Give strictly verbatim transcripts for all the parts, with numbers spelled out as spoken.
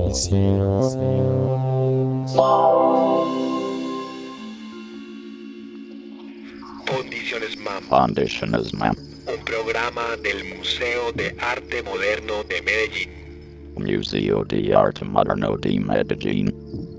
Condiciones MAM. Condiciones MAM. Un programa del Museo de Arte Moderno de Medellín. Museo de Arte Moderno de Medellín.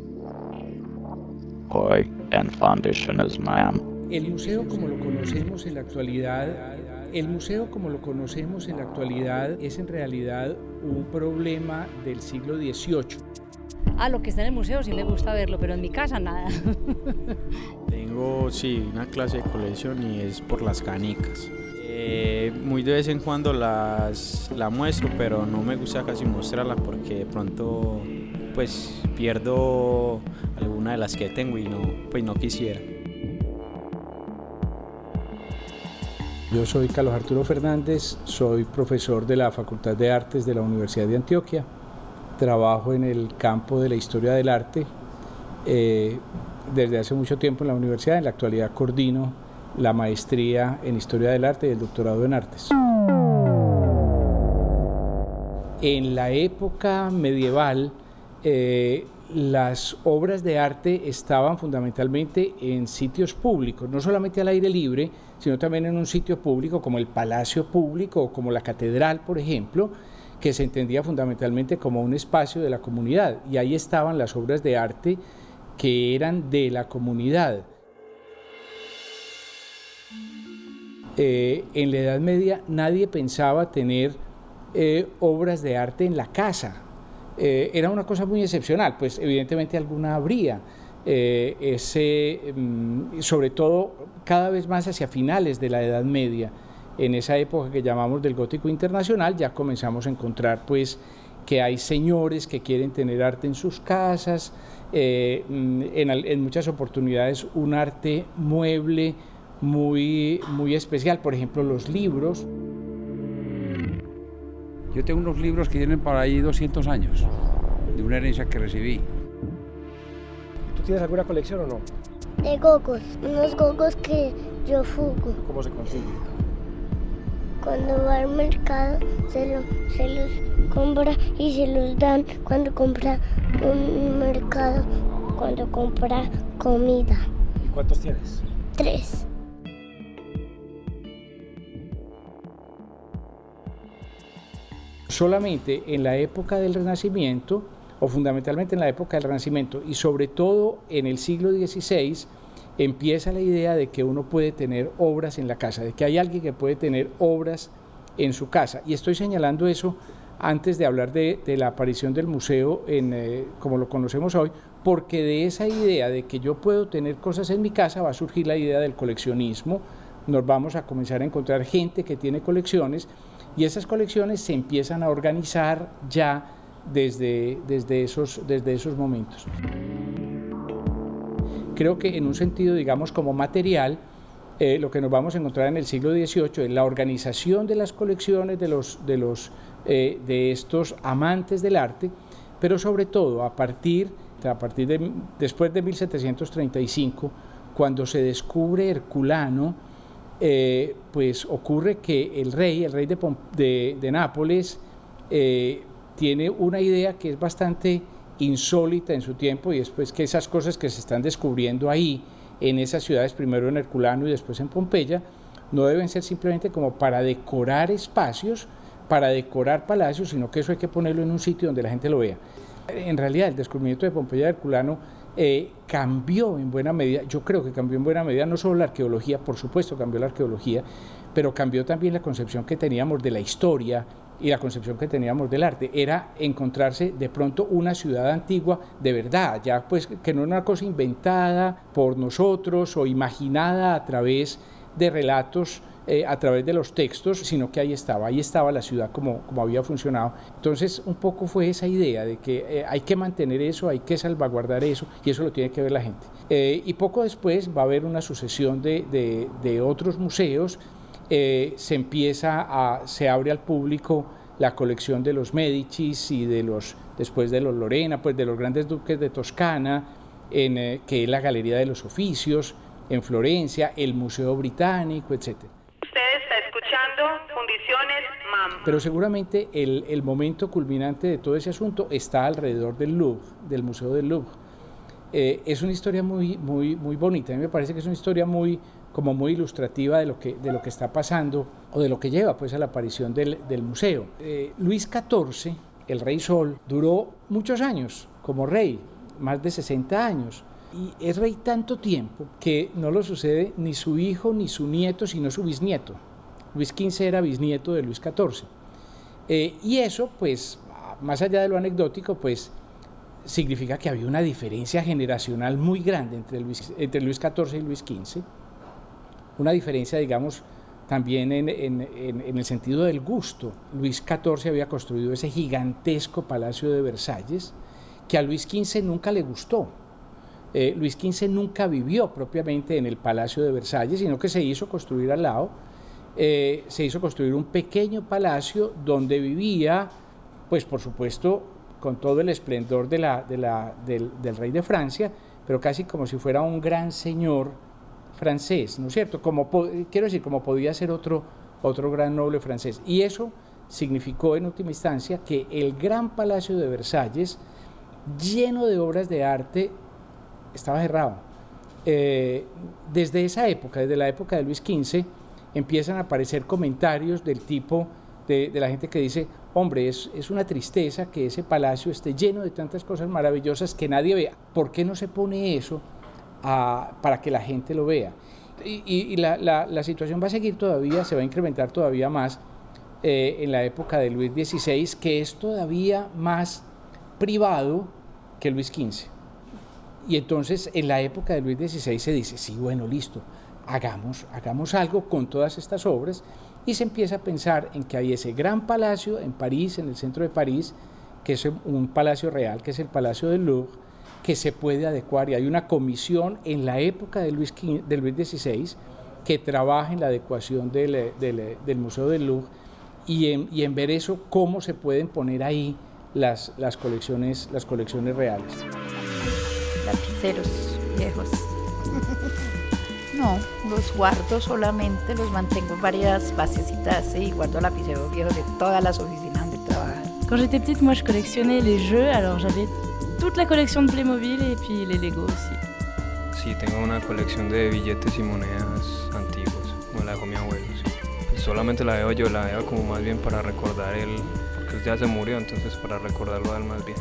Hoy en Condiciones MAM. El museo como lo conocemos en la actualidad, el museo como lo conocemos en la actualidad es en realidad un problema del siglo dieciocho. Ah, lo que está en el museo sí me gusta verlo, pero en mi casa nada. Tengo, sí, una clase de colección y es por las canicas. Eh, muy de vez en cuando las la muestro, pero no me gusta casi mostrarla porque de pronto pues pierdo alguna de las que tengo y no, pues no quisiera. Yo soy Carlos Arturo Fernández, soy profesor de la Facultad de Artes de la Universidad de Antioquia. Trabajo en el campo de la historia del arte eh, desde hace mucho tiempo en la universidad. En la actualidad coordino la maestría en historia del arte y el doctorado en artes. En la época medieval, eh, las obras de arte estaban fundamentalmente en sitios públicos, no solamente al aire libre, sino también en un sitio público como el Palacio Público o como la Catedral, por ejemplo, que se entendía fundamentalmente como un espacio de la comunidad, y ahí estaban las obras de arte que eran de la comunidad. Eh, en la Edad Media nadie pensaba tener eh, obras de arte en la casa. Eh, era una cosa muy excepcional, pues evidentemente alguna habría, eh, ese, mm, sobre todo cada vez más hacia finales de la Edad Media. En esa época que llamamos del gótico internacional ya comenzamos a encontrar pues que hay señores que quieren tener arte en sus casas, eh, en, en muchas oportunidades un arte mueble muy, muy especial, por ejemplo los libros. Yo tengo unos libros que tienen por ahí doscientos años, de una herencia que recibí. ¿Tú tienes alguna colección o no? De gogos, unos gogos que yo fugo. ¿Cómo se consigue? Cuando va al mercado se, lo, se los compra y se los dan cuando compra un mercado, cuando compra comida. ¿Y cuántos tienes? Tres. Solamente en la época del Renacimiento, o fundamentalmente en la época del Renacimiento, y sobre todo en el siglo dieciséis, empieza la idea de que uno puede tener obras en la casa, de que hay alguien que puede tener obras en su casa. Y estoy señalando eso antes de hablar de, de la aparición del museo en, eh, como lo conocemos hoy, porque de esa idea de que yo puedo tener cosas en mi casa va a surgir la idea del coleccionismo. Nos vamos a comenzar a encontrar gente que tiene colecciones y esas colecciones se empiezan a organizar ya desde, desde, esos, desde esos momentos. Creo que en un sentido, digamos, como material, eh, lo que nos vamos a encontrar en el siglo dieciocho es la organización de las colecciones de, los, de, los, eh, de estos amantes del arte, pero sobre todo a partir, a partir de después de mil setecientos treinta y cinco, cuando se descubre Herculano, eh, pues ocurre que el rey, el rey de, de, de Nápoles, eh, tiene una idea que es bastante insólita en su tiempo, y después que esas cosas que se están descubriendo ahí en esas ciudades, primero en Herculano y después en Pompeya, no deben ser simplemente como para decorar espacios, para decorar palacios, sino que eso hay que ponerlo en un sitio donde la gente lo vea. En realidad el descubrimiento de Pompeya y Herculano eh, cambió en buena medida, yo creo que cambió en buena medida no solo la arqueología, por supuesto cambió la arqueología, pero cambió también la concepción que teníamos de la historia y la concepción que teníamos del arte. Era encontrarse de pronto una ciudad antigua de verdad, ya pues que no era una cosa inventada por nosotros o imaginada a través de relatos, eh, a través de los textos, sino que ahí estaba, ahí estaba la ciudad como, como había funcionado. Entonces un poco fue esa idea de que eh, hay que mantener eso, hay que salvaguardar eso, y eso lo tiene que ver la gente. Eh, y poco después va a haber una sucesión de, de, de otros museos. Eh, se empieza a, se abre al público la colección de los Médicis y de los, después de los Lorena, pues de los grandes duques de Toscana, en, eh, que es la Galería de los Oficios, en Florencia, el Museo Británico, etcétera. Usted está escuchando Fundiciones M A Pero seguramente el, el momento culminante de todo ese asunto está alrededor del Louvre, del Museo del Louvre. Eh, es una historia muy, muy, muy bonita. A mí me parece que es una historia muy, como muy ilustrativa de lo que, de lo que está pasando o de lo que lleva pues, a la aparición del, del museo. Eh, Luis catorce, el Rey Sol, duró muchos años como rey, más de sesenta años. Y es rey tanto tiempo que no lo sucede ni su hijo ni su nieto, sino su bisnieto. Luis quince era bisnieto de Luis catorce. Eh, y eso, pues, más allá de lo anecdótico, pues, significa que había una diferencia generacional muy grande entre Luis, entre Luis catorce y Luis quince. Una diferencia, digamos, también en, en, en, en el sentido del gusto. Luis catorce había construido ese gigantesco palacio de Versalles que a Luis quince nunca le gustó. Eh, Luis quince nunca vivió propiamente en el Palacio de Versalles, sino que se hizo construir al lado, eh, se hizo construir un pequeño palacio donde vivía, pues por supuesto, con todo el esplendor de la, de la, del, del rey de Francia, pero casi como si fuera un gran señor francés, ¿no es cierto? Como, quiero decir, como podía ser otro, otro gran noble francés. Y eso significó en última instancia que el gran Palacio de Versalles, lleno de obras de arte, estaba cerrado. Eh, desde esa época, desde la época de Luis quince, empiezan a aparecer comentarios del tipo de, de la gente que dice, hombre, es, es una tristeza que ese palacio esté lleno de tantas cosas maravillosas que nadie vea. ¿Por qué no se pone eso a, para que la gente lo vea? Y, y, y la, la, la situación va a seguir todavía, se va a incrementar todavía más eh, en la época de Luis dieciséis, que es todavía más privado que Luis quince. Y entonces en la época de Luis dieciséis se dice, sí, bueno, listo, hagamos, hagamos algo con todas estas obras, y se empieza a pensar en que hay ese gran palacio en París, en el centro de París, que es un palacio real, que es el Palacio del Louvre, que se puede adecuar, y hay una comisión en la época de Luis, de Luis dieciséis que trabaja en la adecuación del, del, del Museo del Louvre, y en, y en ver eso, cómo se pueden poner ahí las, las, colecciones, las colecciones reales. Lapiceros viejos. No, los guardo solamente, los mantengo en varias basecitas y guardo lapiceros viejos de todas las oficinas donde trabajan. Quand j'étais petite, moi je collectionnais les jeux, alors j'avais toute la collection de Playmobil et puis les Lego aussi. Sí, tengo una colección de billetes y monedas antiguos, como la dejó mi abuelo, sí. Pues solamente la veo yo, la veo como más bien para recordar él, porque él ya se murió, entonces para recordarlo a él más bien.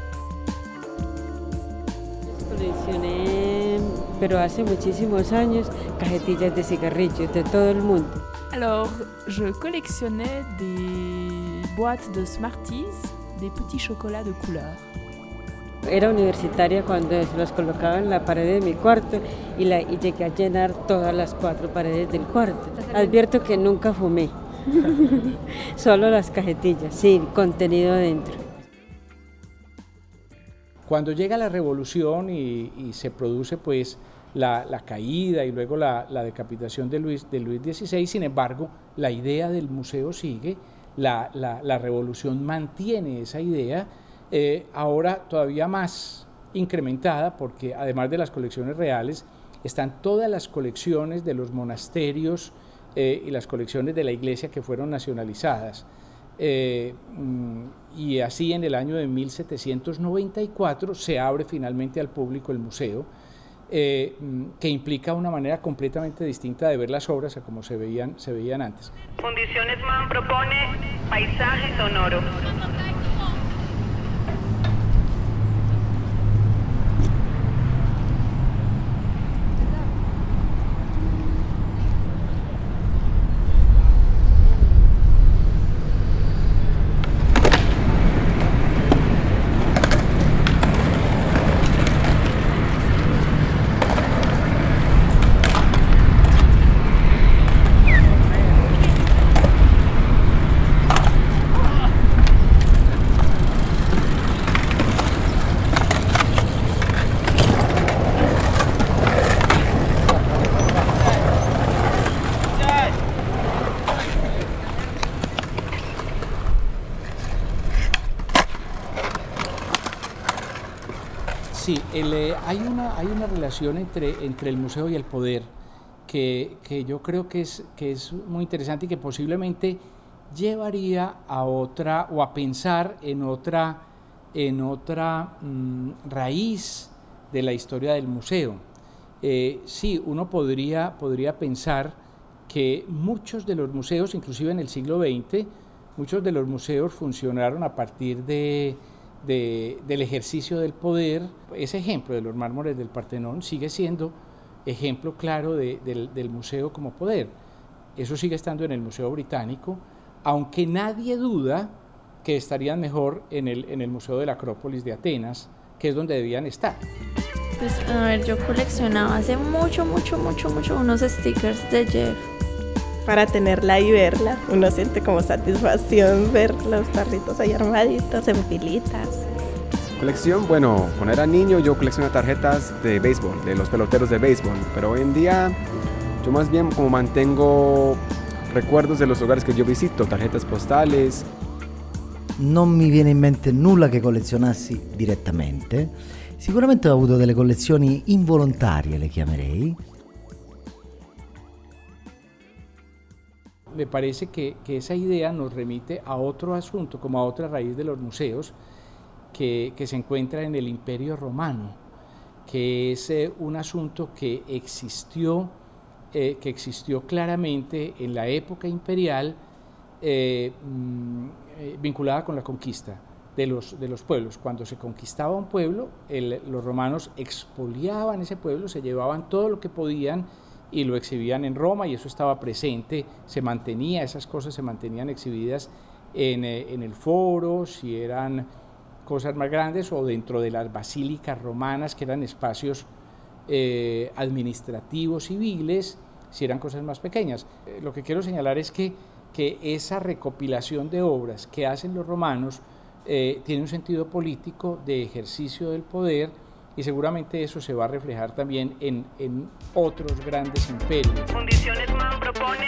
Coleccioné, pero hace muchísimos años, cajetillas de cigarrillos de todo el mundo. Alors, je collectionnais des boîtes de Smarties, des petits chocolats de couleur. Era universitaria cuando los colocaba en la pared de mi cuarto y, la, y llegué a llenar todas las cuatro paredes del cuarto. Advierto que nunca fumé, solo las cajetillas, sin contenido dentro. Cuando llega la revolución y, y se produce pues la, la caída y luego la, la decapitación de Luis, de Luis dieciséis, sin embargo, la idea del museo sigue, la, la, la revolución mantiene esa idea, eh, ahora todavía más incrementada, porque además de las colecciones reales, están todas las colecciones de los monasterios eh, y las colecciones de la iglesia que fueron nacionalizadas. Eh, y así en el año de mil setecientos noventa y cuatro se abre finalmente al público el museo, eh, que implica una manera completamente distinta de ver las obras a como se veían, se veían antes. Fundiciones MAN propone paisaje sonoro. Sí, el, eh, hay, una, hay una relación entre, entre el museo y el poder que, que yo creo que es, que es muy interesante y que posiblemente llevaría a otra o a pensar en otra, en otra mmm, raíz de la historia del museo. Eh, sí, uno podría, podría pensar que muchos de los museos, inclusive en el siglo veinte, muchos de los museos funcionaron a partir de, de, del ejercicio del poder. Ese ejemplo de los mármoles del Partenón sigue siendo ejemplo claro de, del, del museo como poder. Eso sigue estando en el Museo Británico, aunque nadie duda que estarían mejor en el, en el Museo de la Acrópolis de Atenas, que es donde debían estar. Pues a ver, yo coleccionaba hace mucho, mucho, mucho, mucho unos stickers de Jeff. Para tenerla y verla, uno siente como satisfacción ver los tarritos ahí armaditos en filitas. Colección, bueno, cuando era niño yo coleccionaba tarjetas de béisbol, de los peloteros de béisbol, pero hoy en día yo más bien como mantengo recuerdos de los lugares que yo visito, tarjetas postales. Non mi viene in mente nulla che collezionassi direttamente, sicuramente ho avuto delle collezioni involontarie, le chiamerei. Me parece que, que esa idea nos remite a otro asunto, como a otra raíz de los museos, que, que se encuentra en el Imperio Romano, que es eh, un asunto que existió, eh, que existió claramente en la época imperial, eh, mm, eh, vinculada con la conquista de los, de los pueblos. Cuando se conquistaba un pueblo, el, los romanos expoliaban ese pueblo, se llevaban todo lo que podían y lo exhibían en Roma, y eso estaba presente, se mantenía, esas cosas se mantenían exhibidas en, eh, en el foro, si eran cosas más grandes, o dentro de las basílicas romanas, que eran espacios eh, administrativos civiles, si eran cosas más pequeñas. Eh, lo que quiero señalar es que, que esa recopilación de obras que hacen los romanos eh, tiene un sentido político de ejercicio del poder, y seguramente eso se va a reflejar también en, en otros grandes imperios. Fundiciones Man propone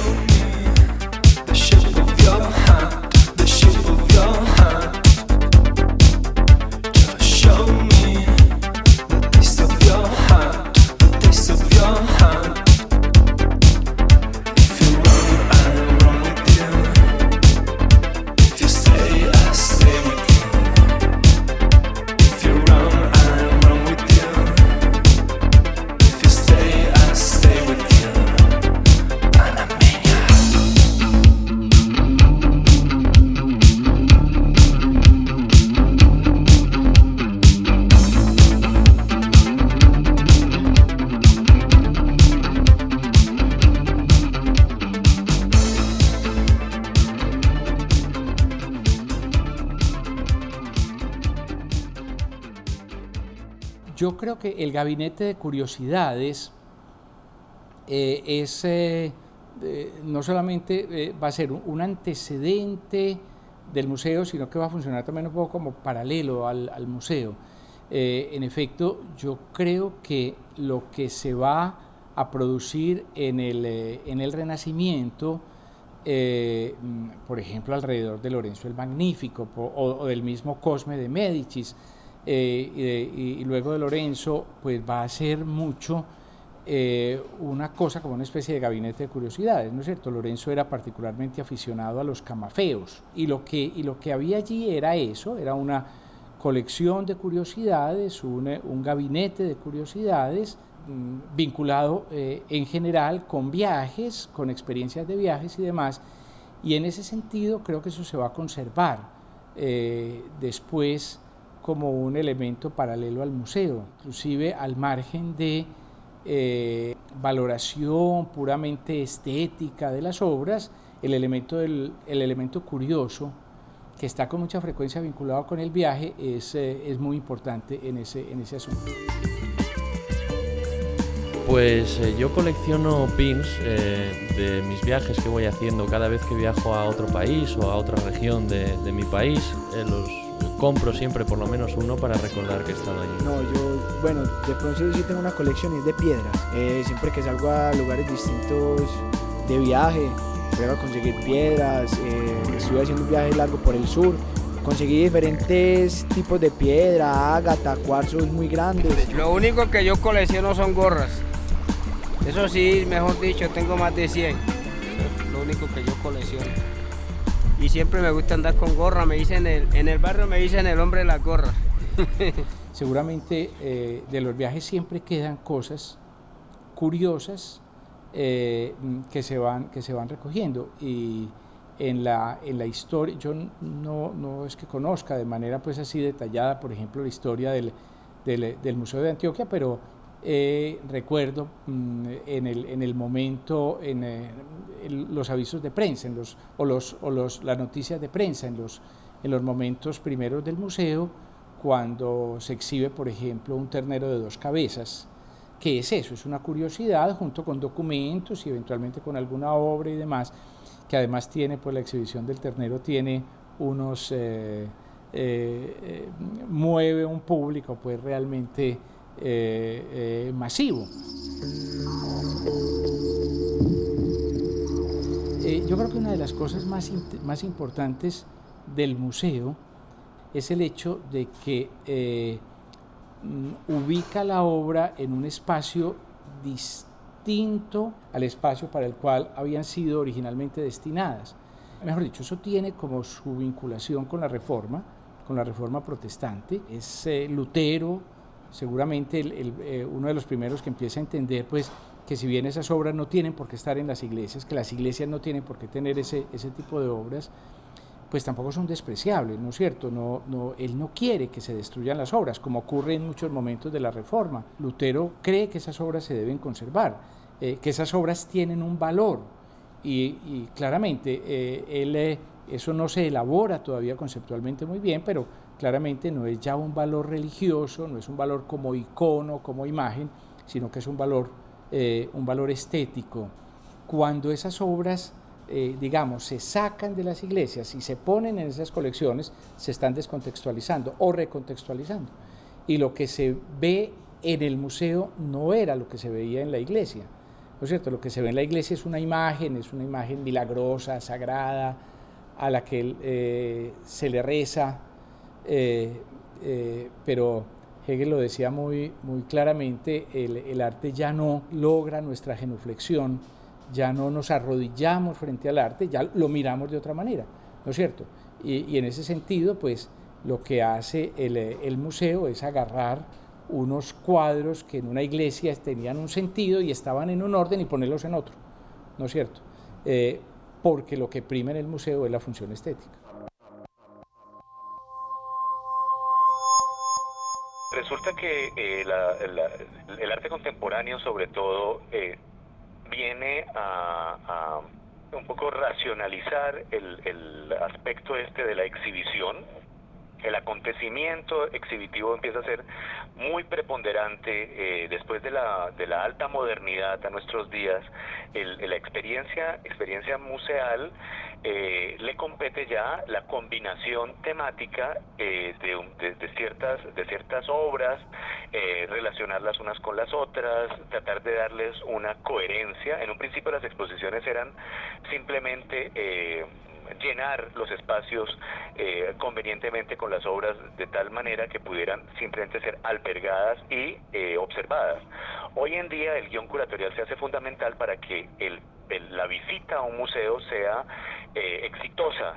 Yo creo que el gabinete de curiosidades eh, es, eh, eh, no solamente eh, va a ser un, un antecedente del museo, sino que va a funcionar también un poco como paralelo al, al museo. Eh, en efecto, yo creo que lo que se va a producir en el, eh, en el Renacimiento, eh, por ejemplo, alrededor de Lorenzo el Magnífico o, o del mismo Cosme de Médicis, Eh, y, de, y luego de Lorenzo, pues va a ser mucho eh, una cosa como una especie de gabinete de curiosidades, ¿no es cierto? Lorenzo era particularmente aficionado a los camafeos, y lo que, y lo que había allí era eso, era una colección de curiosidades, un, un gabinete de curiosidades mmm, vinculado eh, en general con viajes, con experiencias de viajes y demás, y en ese sentido creo que eso se va a conservar eh, después como un elemento paralelo al museo, inclusive al margen de eh, valoración puramente estética de las obras, el elemento, del, el elemento curioso, que está con mucha frecuencia vinculado con el viaje, es, eh, es muy importante en ese, en ese asunto. Pues eh, yo colecciono pins eh, de mis viajes que voy haciendo cada vez que viajo a otro país o a otra región de, de mi país. Eh, los compro siempre por lo menos uno para recordar que he estado allí. No, yo, bueno, de pronto sí tengo una colección y es de piedras. Eh, siempre que salgo a lugares distintos de viaje, voy a conseguir piedras. Eh, estuve haciendo un viaje largo por el sur, conseguí diferentes tipos de piedra, ágata, cuarzos muy grandes. Lo único que yo colecciono son gorras. Eso sí, mejor dicho, tengo más de cien. Eso es lo único que yo colecciono. y siempre me gusta andar con gorra, me dicen el, en el barrio me dicen el hombre de la gorra. Seguramente eh, de los viajes siempre quedan cosas curiosas eh, que, se van, que se van recogiendo, y en la, en la historia, yo no, no es que conozca de manera pues así detallada, por ejemplo, la historia del, del, del Museo de Antioquia, pero eh, recuerdo mm, en, el, en el momento, en, eh, en los avisos de prensa, en los, o, los, o los, las noticias de prensa, en los, en los momentos primeros del museo, cuando se exhibe, por ejemplo, un ternero de dos cabezas. ¿Qué es eso? Es una curiosidad junto con documentos y eventualmente con alguna obra y demás, que además tiene, pues la exhibición del ternero tiene unos, eh, eh, eh, mueve un público pues realmente eh, eh, masivo. Eh, yo creo que una de las cosas más, más importantes del museo es el hecho de que eh, ubica la obra en un espacio distinto al espacio para el cual habían sido originalmente destinadas. Mejor dicho, eso tiene como su vinculación con la Reforma, con la Reforma protestante. Es eh, Lutero, seguramente el, el, eh, uno de los primeros que empieza a entender pues, que si bien esas obras no tienen por qué estar en las iglesias, que las iglesias no tienen por qué tener ese, ese tipo de obras, pues tampoco son despreciables, ¿no es cierto? No, no, él no quiere que se destruyan las obras, como ocurre en muchos momentos de la Reforma. Lutero cree que esas obras se deben conservar, eh, que esas obras tienen un valor, y, y claramente eh, él, eh, eso no se elabora todavía conceptualmente muy bien, pero claramente no es ya un valor religioso, no es un valor como icono, como imagen, sino que es un valor, eh, un valor estético. Cuando esas obras Eh, digamos, se sacan de las iglesias y se ponen en esas colecciones, se están descontextualizando o recontextualizando. Y lo que se ve en el museo no era lo que se veía en la iglesia, ¿no es cierto? Lo que se ve en la iglesia es una imagen, es una imagen milagrosa, sagrada, a la que eh, se le reza, eh, eh, pero Hegel lo decía muy, muy claramente, el, el arte ya no logra nuestra genuflexión, ya no nos arrodillamos frente al arte, ya lo miramos de otra manera, ¿no es cierto? Y, y en ese sentido, pues, lo que hace el, el museo es agarrar unos cuadros que en una iglesia tenían un sentido y estaban en un orden y ponerlos en otro, ¿no es cierto? Eh, porque lo que prima en el museo es la función estética. Resulta que eh, la, la, el arte contemporáneo, sobre todo, eh, viene a, a un poco racionalizar el, el aspecto este de la exhibición. El acontecimiento exhibitivo empieza a ser muy preponderante eh, después de la, de la alta modernidad a nuestros días. El, la experiencia, experiencia museal eh, le compete ya la combinación temática eh, de, de, de, ciertas, de ciertas obras, eh, relacionarlas unas con las otras, tratar de darles una coherencia. En un principio las exposiciones eran simplemente eh, llenar los espacios eh, convenientemente con las obras de tal manera que pudieran simplemente ser albergadas y eh, observadas. Hoy en día el guión curatorial se hace fundamental para que el, el, la visita a un museo sea eh, exitosa.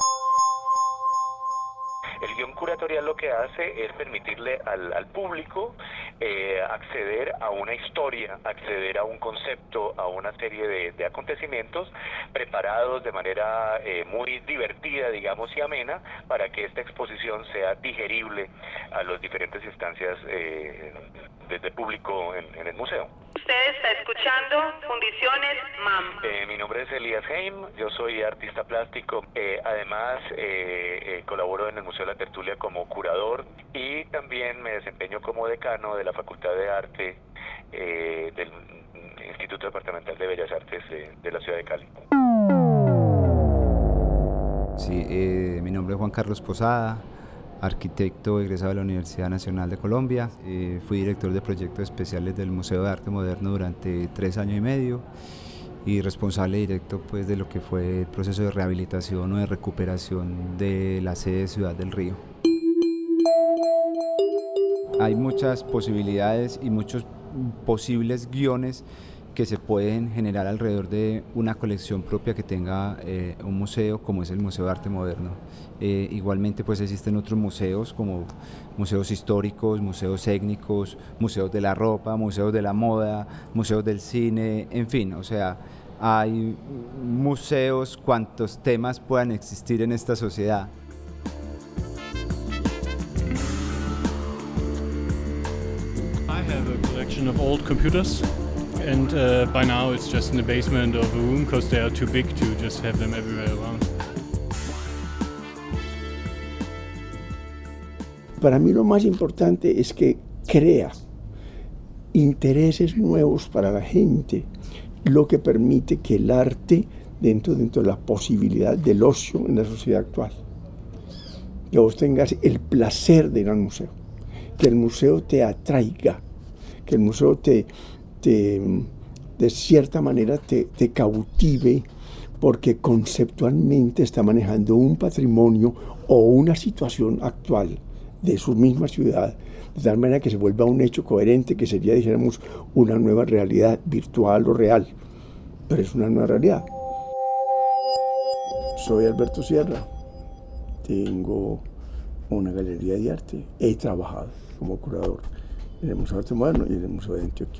El guión curatorial lo que hace es permitirle al, al público eh, acceder a una historia, acceder a un concepto, a una serie de, de acontecimientos preparados de manera eh, muy divertida, digamos, y amena, para que esta exposición sea digerible a las diferentes instancias eh, desde público en, en el museo. Usted está escuchando Fundiciones M A M. Eh, mi nombre es Elías Heim, yo soy artista plástico, eh, además eh, eh, colaboro en el Museo de la Tertulia como curador y también me desempeño como decano de la Facultad de Arte eh, del Instituto Departamental de Bellas Artes de, de la ciudad de Cali. Sí, eh, mi nombre es Juan Carlos Posada, arquitecto egresado de la Universidad Nacional de Colombia. Eh, fui director de proyectos especiales del Museo de Arte Moderno durante tres años y medio y responsable directo pues, de lo que fue el proceso de rehabilitación o de recuperación de la sede Ciudad del Río. Hay muchas posibilidades y muchos posibles guiones que se pueden generar alrededor de una colección propia que tenga eh, un museo como es el Museo de Arte Moderno. Eh, igualmente pues existen otros museos como museos históricos, museos étnicos, museos de la ropa, museos de la moda, museos del cine, en fin, o sea, hay museos cuantos temas puedan existir en esta sociedad. I have a collection of old computers. And uh, by now it's just in the basement of a room because they are too big to just have them everywhere around. Para mí lo más importante es que crea intereses nuevos para la gente, lo que permite que el arte, dentro, dentro de la posibilidad del ocio en la sociedad actual, que vos tengas el placer de ir al museo, que el museo te atraiga, que el museo te... Te, de cierta manera te, te cautive porque conceptualmente está manejando un patrimonio o una situación actual de su misma ciudad, de tal manera que se vuelva un hecho coherente que sería, dijéramos, una nueva realidad virtual o real, pero es una nueva realidad. Soy Alberto Sierra, tengo una galería de arte, he trabajado como curador en el Museo de Arte Moderno y en el Museo de Antioquia.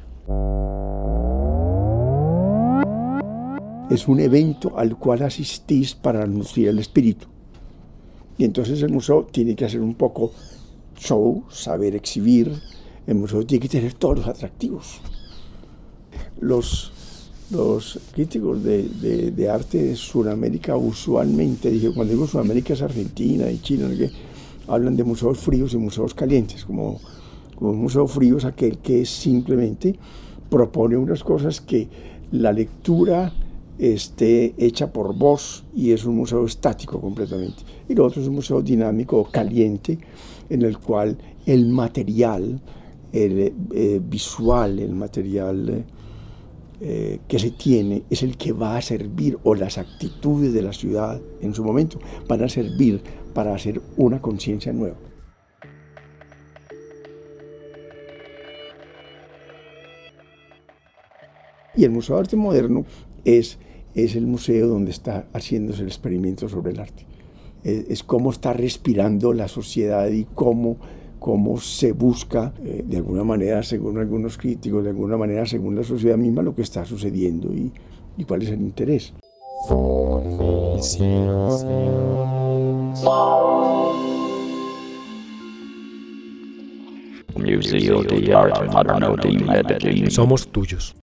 Es un evento al cual asistís para nutrir el espíritu. Y entonces el museo tiene que hacer un poco show, saber exhibir. El museo tiene que tener todos los atractivos. Los, los críticos de, de, de arte de Sudamérica usualmente, dije, cuando digo Sudamérica es Argentina y China, ¿no? Que hablan de museos fríos y museos calientes, como... Como un museo frío es aquel que simplemente propone unas cosas que la lectura esté hecha por vos y es un museo estático completamente. Y lo otro es un museo dinámico o caliente en el cual el material el, eh, visual, el material eh, que se tiene es el que va a servir, o las actitudes de la ciudad en su momento van a servir para hacer una conciencia nueva. Y el Museo de Arte Moderno es, es el museo donde está haciéndose el experimento sobre el arte. Es, es cómo está respirando la sociedad y cómo, cómo se busca, eh, de alguna manera, según algunos críticos, de alguna manera, según la sociedad misma, lo que está sucediendo y, y cuál es el interés. Museo de Arte Moderno de Medellín. Somos tuyos.